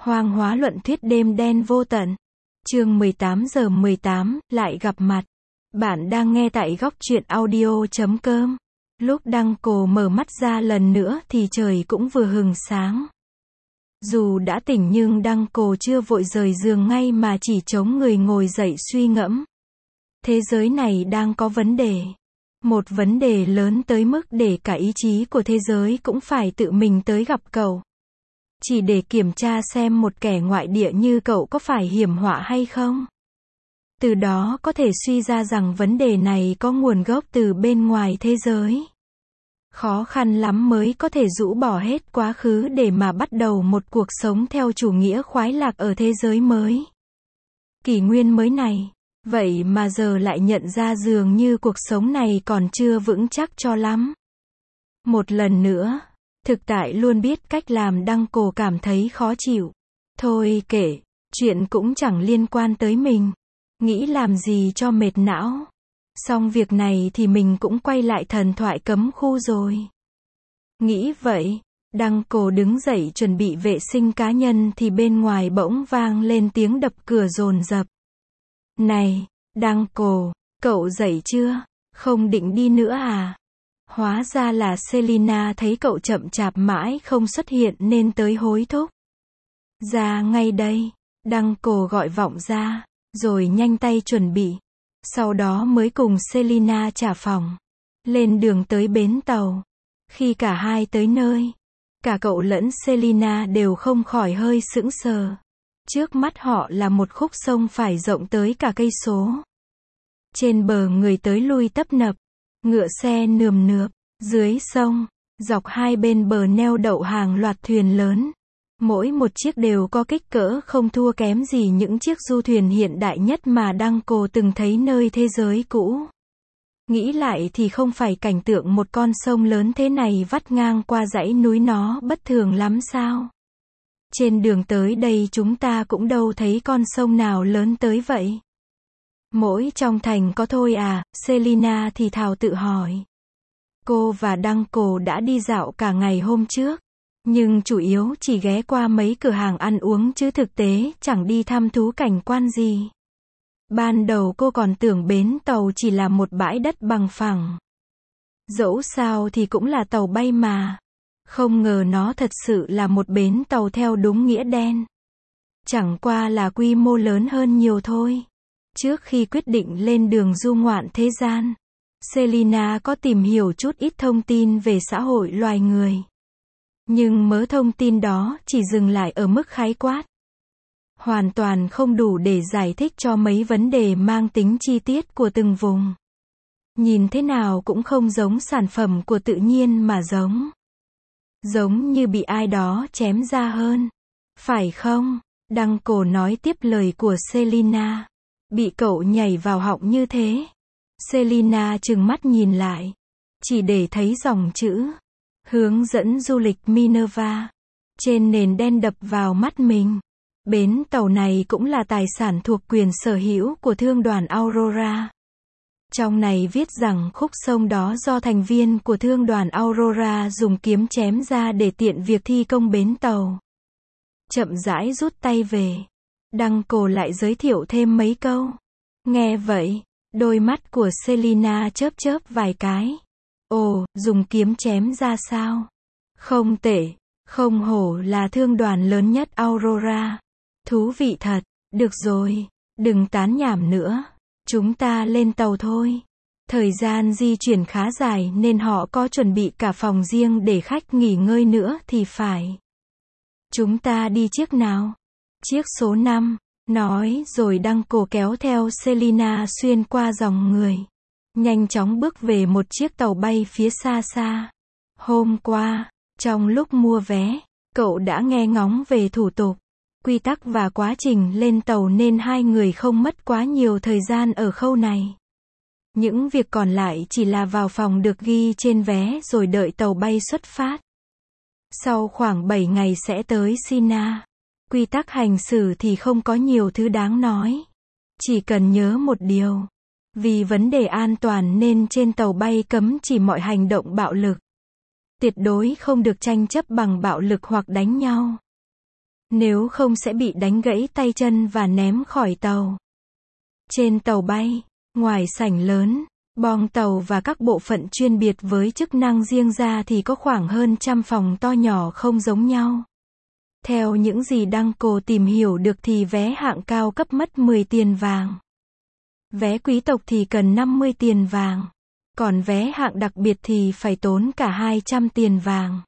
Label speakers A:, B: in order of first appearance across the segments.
A: Hoang hóa luận thuyết đêm đen vô tận. Chương 18:18, lại gặp mặt. Bạn đang nghe tại góc truyện audio.com. Lúc Đăng Cổ mở mắt ra lần nữa thì trời cũng vừa hừng sáng. Dù đã tỉnh nhưng Đăng Cổ chưa vội rời giường ngay mà chỉ chống người ngồi dậy suy ngẫm. Thế giới này đang có vấn đề. Một vấn đề lớn tới mức để cả ý chí của thế giới cũng phải tự mình tới gặp cậu. Chỉ để kiểm tra xem một kẻ ngoại địa như cậu có phải hiểm họa hay không. Từ đó có thể suy ra rằng vấn đề này có nguồn gốc từ bên ngoài thế giới. Khó khăn lắm mới có thể rũ bỏ hết quá khứ để mà bắt đầu một cuộc sống theo chủ nghĩa khoái lạc ở thế giới mới. Kỷ nguyên mới này. Vậy mà giờ lại nhận ra dường như cuộc sống này còn chưa vững chắc cho lắm. Một lần nữa, thực tại luôn biết cách làm Đăng Cổ cảm thấy khó chịu. Thôi kệ, chuyện cũng chẳng liên quan tới mình. Nghĩ làm gì cho mệt não. Xong việc này thì mình cũng quay lại thần thoại cấm khu rồi. Nghĩ vậy, Đăng Cổ đứng dậy chuẩn bị vệ sinh cá nhân thì bên ngoài bỗng vang lên tiếng đập cửa dồn dập. Này, Đăng Cổ, cậu dậy chưa? Không định đi nữa à? Hóa ra là Selina thấy cậu chậm chạp mãi không xuất hiện nên tới hối thúc. Ra ngay đây, Đăng Cổ gọi vọng ra, rồi nhanh tay chuẩn bị. Sau đó mới cùng Selina trả phòng. Lên đường tới bến tàu. Khi cả hai tới nơi, cả cậu lẫn Selina đều không khỏi hơi sững sờ. Trước mắt họ là một khúc sông phải rộng tới cả cây số. Trên bờ người tới lui tấp nập, ngựa xe nườm nượp. Dưới sông, dọc hai bên bờ neo đậu hàng loạt thuyền lớn. Mỗi một chiếc đều có kích cỡ không thua kém gì những chiếc du thuyền hiện đại nhất mà Đăng Cổ từng thấy nơi thế giới cũ. Nghĩ lại thì không phải cảnh tượng một con sông lớn thế này vắt ngang qua dãy núi nó bất thường lắm sao? Trên đường tới đây chúng ta cũng đâu thấy con sông nào lớn tới vậy. Mỗi trong thành có thôi à, Selina thì thào tự hỏi. Cô và Đăng Cổ đã đi dạo cả ngày hôm trước, nhưng chủ yếu chỉ ghé qua mấy cửa hàng ăn uống chứ thực tế chẳng đi thăm thú cảnh quan gì. Ban đầu cô còn tưởng bến tàu chỉ là một bãi đất bằng phẳng. Dẫu sao thì cũng là tàu bay mà. Không ngờ nó thật sự là một bến tàu theo đúng nghĩa đen. Chẳng qua là quy mô lớn hơn nhiều thôi. Trước khi quyết định lên đường du ngoạn thế gian, Selina có tìm hiểu chút ít thông tin về xã hội loài người. Nhưng mớ thông tin đó chỉ dừng lại ở mức khái quát. Hoàn toàn không đủ để giải thích cho mấy vấn đề mang tính chi tiết của từng vùng. Nhìn thế nào cũng không giống sản phẩm của tự nhiên mà giống. Giống như bị ai đó chém ra hơn. Phải không? Đăng Cổ nói tiếp lời của Selina. Bị cậu nhảy vào họng như thế. Selina trừng mắt nhìn lại. Chỉ để thấy dòng chữ. Hướng dẫn du lịch Minerva. Trên nền đen đập vào mắt mình. Bến tàu này cũng là tài sản thuộc quyền sở hữu của thương đoàn Aurora. Trong này viết rằng khúc sông đó do thành viên của thương đoàn Aurora dùng kiếm chém ra để tiện việc thi công bến tàu. Chậm rãi rút tay về. Đăng Cổ lại giới thiệu thêm mấy câu. Nghe vậy, đôi mắt của Selina chớp chớp vài cái. Ồ, dùng kiếm chém ra sao? Không tệ, không hổ là thương đoàn lớn nhất Aurora. Thú vị thật, được rồi, đừng tán nhảm nữa. Chúng ta lên tàu thôi. Thời gian di chuyển khá dài nên họ có chuẩn bị cả phòng riêng để khách nghỉ ngơi nữa thì phải. Chúng ta đi chiếc nào? Chiếc số 5, nói rồi Đăng Cổ kéo theo Selina xuyên qua dòng người. Nhanh chóng bước về một chiếc tàu bay phía xa xa. Hôm qua, trong lúc mua vé, cậu đã nghe ngóng về thủ tục, quy tắc và quá trình lên tàu nên hai người không mất quá nhiều thời gian ở khâu này. Những việc còn lại chỉ là vào phòng được ghi trên vé rồi đợi tàu bay xuất phát. Sau khoảng 7 ngày sẽ tới Sina. Quy tắc hành xử thì không có nhiều thứ đáng nói. Chỉ cần nhớ một điều. Vì vấn đề an toàn nên trên tàu bay cấm chỉ mọi hành động bạo lực. Tuyệt đối không được tranh chấp bằng bạo lực hoặc đánh nhau. Nếu không sẽ bị đánh gãy tay chân và ném khỏi tàu. Trên tàu bay, ngoài sảnh lớn, boong tàu và các bộ phận chuyên biệt với chức năng riêng ra thì có khoảng hơn trăm phòng to nhỏ không giống nhau. Theo những gì Đăng Cổ tìm hiểu được thì vé hạng cao cấp mất 10 tiền vàng. Vé quý tộc thì cần 50 tiền vàng. Còn vé hạng đặc biệt thì phải tốn cả 200 tiền vàng.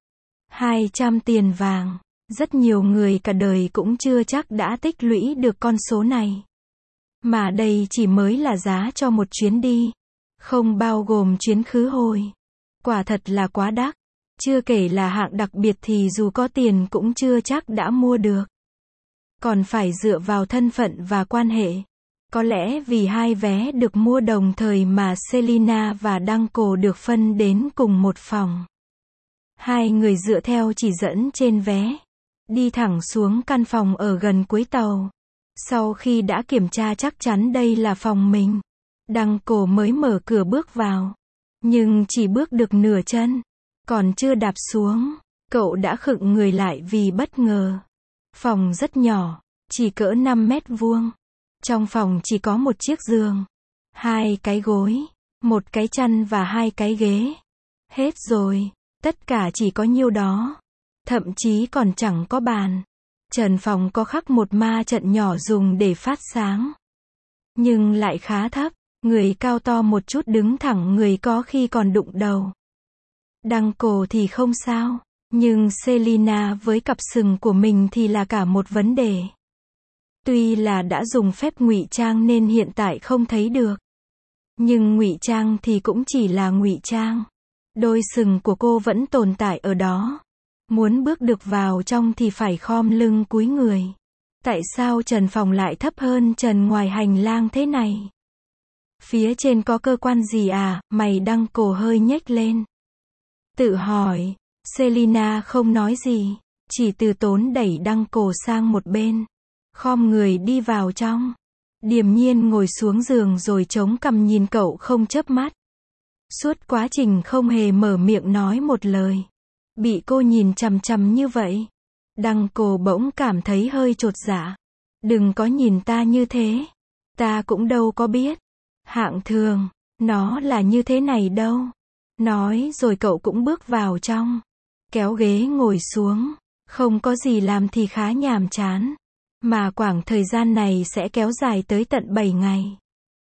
A: 200 tiền vàng. Rất nhiều người cả đời cũng chưa chắc đã tích lũy được con số này. Mà đây chỉ mới là giá cho một chuyến đi. Không bao gồm chuyến khứ hồi. Quả thật là quá đắt. Chưa kể là hạng đặc biệt thì dù có tiền cũng chưa chắc đã mua được. Còn phải dựa vào thân phận và quan hệ. Có lẽ vì hai vé được mua đồng thời mà Selina và Đăng Cổ được phân đến cùng một phòng. Hai người dựa theo chỉ dẫn trên vé. Đi thẳng xuống căn phòng ở gần cuối tàu. Sau khi đã kiểm tra chắc chắn đây là phòng mình, Đăng Cổ mới mở cửa bước vào. Nhưng chỉ bước được nửa chân. Còn chưa đạp xuống, cậu đã khựng người lại vì bất ngờ. Phòng rất nhỏ, chỉ cỡ 5 mét vuông. Trong phòng chỉ có một chiếc giường, 2 cái gối, 1 cái chăn và 2 cái ghế. Hết rồi, tất cả chỉ có nhiêu đó. Thậm chí còn chẳng có bàn. Trần phòng có khắc một ma trận nhỏ dùng để phát sáng. Nhưng lại khá thấp, người cao to một chút đứng thẳng người có khi còn đụng đầu. Đăng Cổ thì không sao, nhưng Selina với cặp sừng của mình thì là cả một vấn đề. Tuy là đã dùng phép ngụy trang nên hiện tại không thấy được. Nhưng ngụy trang thì cũng chỉ là ngụy trang. Đôi sừng của cô vẫn tồn tại ở đó. Muốn bước được vào trong thì phải khom lưng cúi người. Tại sao trần phòng lại thấp hơn trần ngoài hành lang thế này? Phía trên có cơ quan gì à? Mày Đăng Cổ hơi nhếch lên. Tự hỏi, Selina không nói gì, chỉ từ tốn đẩy Đăng Cổ sang một bên. Khom người đi vào trong. Điềm nhiên ngồi xuống giường rồi chống cằm nhìn cậu không chớp mắt. Suốt quá trình không hề mở miệng nói một lời. Bị cô nhìn chằm chằm như vậy, Đăng Cổ bỗng cảm thấy hơi chột dạ. Đừng có nhìn ta như thế. Ta cũng đâu có biết. Hạng thường, nó là như thế này đâu. Nói rồi cậu cũng bước vào trong. Kéo ghế ngồi xuống. Không có gì làm thì khá nhàm chán. Mà khoảng thời gian này sẽ kéo dài tới tận 7 ngày.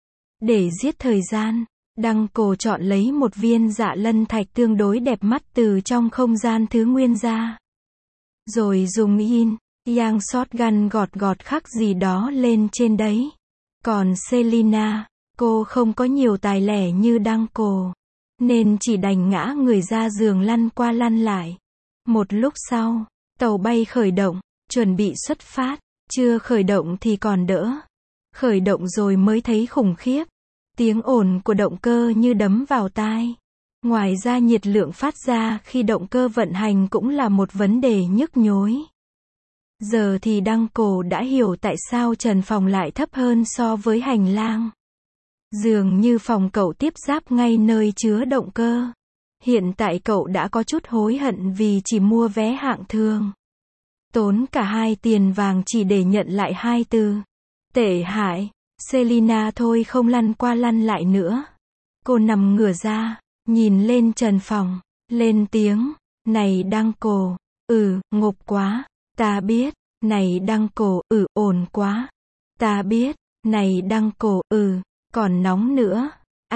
A: Để giết thời gian, Đăng Cổ chọn lấy một viên dạ lân thạch tương đối đẹp mắt từ trong không gian thứ nguyên ra. Rồi dùng yang shotgun gọt gọt khắc gì đó lên trên đấy. Còn Selina, cô không có nhiều tài lẻ như Đăng Cổ, nên chỉ đành ngã người ra giường lăn qua lăn lại. Một lúc sau, tàu bay khởi động, chuẩn bị xuất phát. Chưa khởi động thì còn đỡ. Khởi động rồi mới thấy khủng khiếp. Tiếng ồn của động cơ như đấm vào tai. Ngoài ra nhiệt lượng phát ra khi động cơ vận hành cũng là một vấn đề nhức nhối. Giờ thì Đăng Cổ đã hiểu tại sao trần phòng lại thấp hơn so với hành lang. Dường như phòng cậu tiếp giáp ngay nơi chứa động cơ. Hiện tại cậu đã có chút hối hận vì chỉ mua vé hạng thường. Tốn cả 2 tiền vàng chỉ để nhận lại 2 từ. Tệ hại. Selina thôi không lăn qua lăn lại nữa. Cô nằm ngửa ra, nhìn lên trần phòng, lên tiếng. Này Đăng Cổ, ngộp quá. Ta biết. Này Đăng Cổ, ồn quá. Ta biết. Này Đăng Cổ, còn nóng nữa.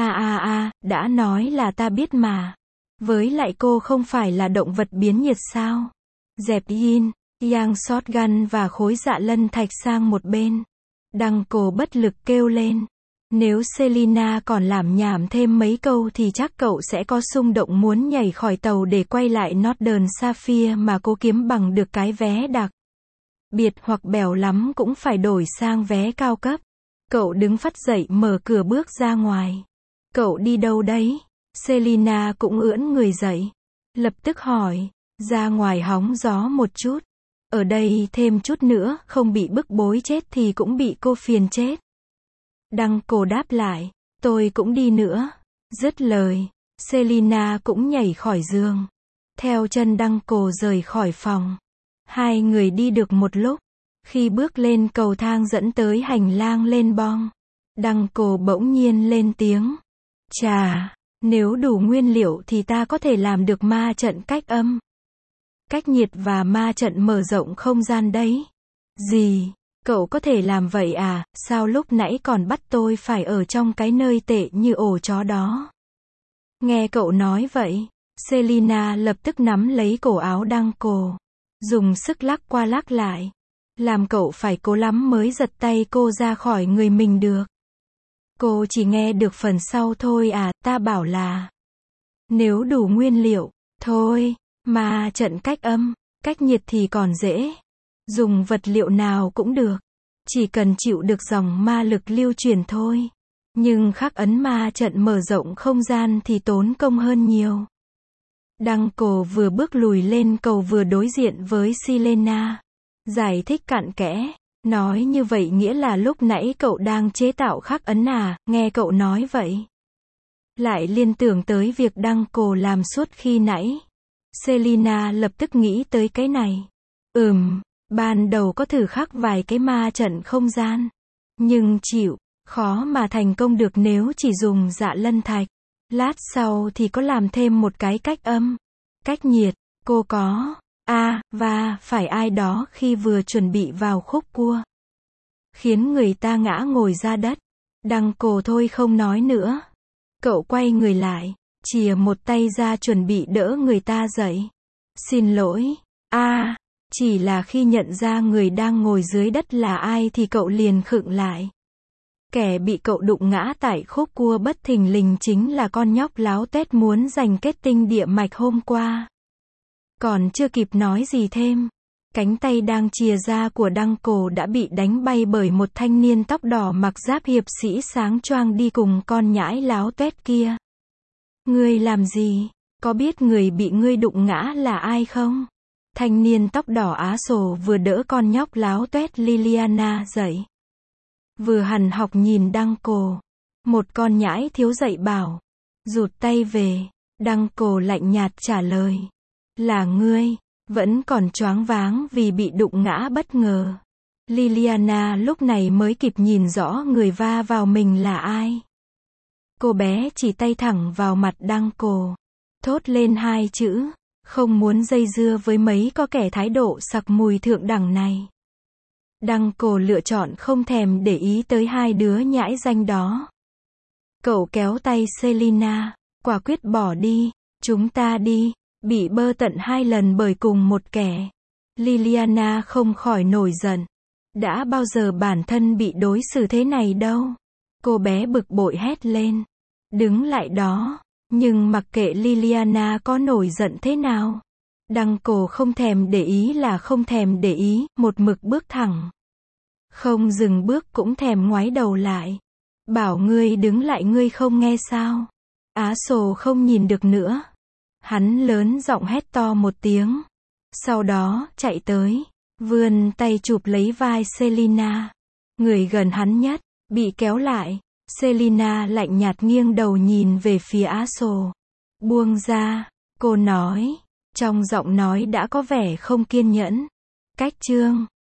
A: Đã nói là ta biết mà. Với lại cô không phải là động vật biến nhiệt sao? Dẹp yang shotgun và khối dạ lân thạch sang một bên. Đăng Cổ bất lực kêu lên. Nếu Selina còn lảm nhảm thêm mấy câu thì chắc cậu sẽ có xung động muốn nhảy khỏi tàu để quay lại Northern Sapphire mà cố kiếm bằng được cái vé đặc biệt hoặc bèo lắm cũng phải đổi sang vé cao cấp. Cậu đứng phắt dậy mở cửa bước ra ngoài. Cậu đi đâu đấy? Selina cũng ưỡn người dậy. Lập tức hỏi. Ra ngoài hóng gió một chút. Ở đây thêm chút nữa, không bị bức bối chết thì cũng bị cô phiền chết. Đăng Cổ đáp lại. Tôi cũng đi nữa. Dứt lời, Selina cũng nhảy khỏi giường. Theo chân Đăng Cổ rời khỏi phòng. Hai người đi được một lúc. Khi bước lên cầu thang dẫn tới hành lang lên bong, Đăng Cổ bỗng nhiên lên tiếng. Chà, nếu đủ nguyên liệu thì ta có thể làm được ma trận cách âm, cách nhiệt và ma trận mở rộng không gian đấy. Gì? Cậu có thể làm vậy à? Sao lúc nãy còn bắt tôi phải ở trong cái nơi tệ như ổ chó đó? Nghe cậu nói vậy, Selina lập tức nắm lấy cổ áo Đăng Cổ, dùng sức lắc qua lắc lại, làm cậu phải cố lắm mới giật tay cô ra khỏi người mình được. Cô chỉ nghe được phần sau thôi à, ta bảo là nếu đủ nguyên liệu, thôi, mà trận cách âm, cách nhiệt thì còn dễ. Dùng vật liệu nào cũng được. Chỉ cần chịu được dòng ma lực lưu truyền thôi. Nhưng khắc ấn ma trận mở rộng không gian thì tốn công hơn nhiều. Đăng Cổ vừa bước lùi lên cầu vừa đối diện với Selena. Giải thích cặn kẽ. Nói như vậy nghĩa là lúc nãy cậu đang chế tạo khắc ấn à, nghe cậu nói vậy. Lại liên tưởng tới việc Đăng Cổ làm suốt khi nãy. Selena lập tức nghĩ tới cái này. Ban đầu có thử khắc vài cái ma trận không gian. Nhưng chịu, khó mà thành công được nếu chỉ dùng dạ lân thạch. Lát sau thì có làm thêm một cái cách âm, cách nhiệt, cô có. Và phải ai đó khi vừa chuẩn bị vào khúc cua, khiến người ta ngã ngồi ra đất. Đăng Cổ thôi không nói nữa. Cậu quay người lại, chìa một tay ra chuẩn bị đỡ người ta dậy. Xin lỗi. Chỉ là khi nhận ra người đang ngồi dưới đất là ai thì cậu liền khựng lại. Kẻ bị cậu đụng ngã tại khúc cua bất thình lình chính là con nhóc láo tuét muốn giành kết tinh địa mạch hôm qua. Còn chưa kịp nói gì thêm, cánh tay đang chìa ra của Đăng Cổ đã bị đánh bay bởi một thanh niên tóc đỏ mặc giáp hiệp sĩ sáng choang đi cùng con nhãi láo tuét kia. Ngươi làm gì? Có biết người bị ngươi đụng ngã là ai không? Thanh niên tóc đỏ Á Sồ vừa đỡ con nhóc láo tuét Liliana dậy, vừa hằn học nhìn Đăng Cổ. Một con nhãi thiếu dạy bảo. Rụt tay về. Đăng Cổ lạnh nhạt trả lời. Là ngươi. Vẫn còn choáng váng vì bị đụng ngã bất ngờ. Liliana lúc này mới kịp nhìn rõ người va vào mình là ai. Cô bé chỉ tay thẳng vào mặt Đăng Cổ, thốt lên hai chữ. Không muốn dây dưa với mấy có kẻ thái độ sặc mùi thượng đẳng này. Đăng Cổ lựa chọn không thèm để ý tới hai đứa nhãi danh đó. Cậu kéo tay Selina, quả quyết bỏ đi. Chúng ta đi. Bị bơ tận 2 lần bởi cùng một kẻ. Liliana không khỏi nổi giận. Đã bao giờ bản thân bị đối xử thế này đâu. Cô bé bực bội hét lên. Đứng lại đó. Nhưng mặc kệ Liliana có nổi giận thế nào, Đăng Cổ không thèm để ý là không thèm để ý, một mực bước thẳng. Không dừng bước cũng thèm ngoái đầu lại. Bảo ngươi đứng lại ngươi không nghe sao? Á Sồ không nhìn được nữa. Hắn lớn giọng hét to một tiếng. Sau đó, chạy tới, vươn tay chụp lấy vai Selina. Người gần hắn nhất, bị kéo lại. Selina lạnh nhạt nghiêng đầu nhìn về phía Á Sồ. Buông ra, cô nói. Trong giọng nói đã có vẻ không kiên nhẫn. Cách chương